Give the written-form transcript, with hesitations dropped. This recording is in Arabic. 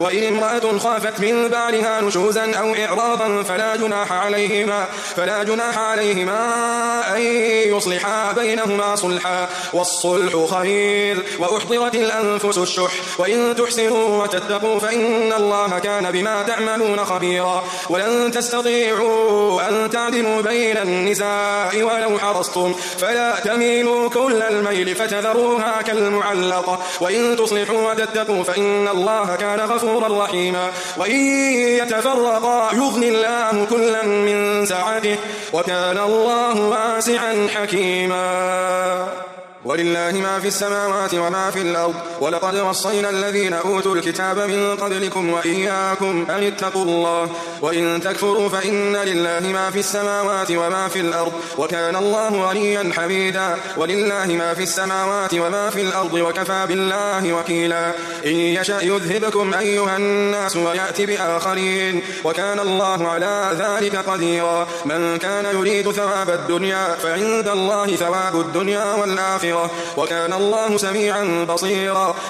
وإن امرأة خافت من بعلها نشوزا أو إعراضا فلا جناح عليهما أن يصلحا بينهما صلحا، والصلح خير. وأحضرت الأنفس الشح، وإن تحسنوا وتتقوا فإن الله كان بما تعملون خبيرا. ولن تستطيعوا أن تعدلوا بين النساء ولو حرصتم، فلا تميلوا كل الميل فتذروها كالمعلقة. وإن تصلحوا وتتقوا فإن الله كان غفورا رحيما. وإن يتفرقا يغني الله كلا من سعته، وكان الله واسعا حكيما. ولله ما في السماوات وما في الأرض. ولقد وصينا الذين أوتوا الكتاب من قبلكم وإياكم أن اتقوا الله. وإن تكفروا فإن لله ما في السماوات وما في الأرض، وكان الله غنيا حميدا. ولله ما في السماوات وما في الأرض، وكفى بالله وكيلا. إن يشأ يذهبكم أيها الناس ويأتي بآخرين، وكان الله على ذلك قديرا. من كان يريد ثواب الدنيا فعند الله ثواب الدنيا والآخرة، وكان الله سميعا بصيرا.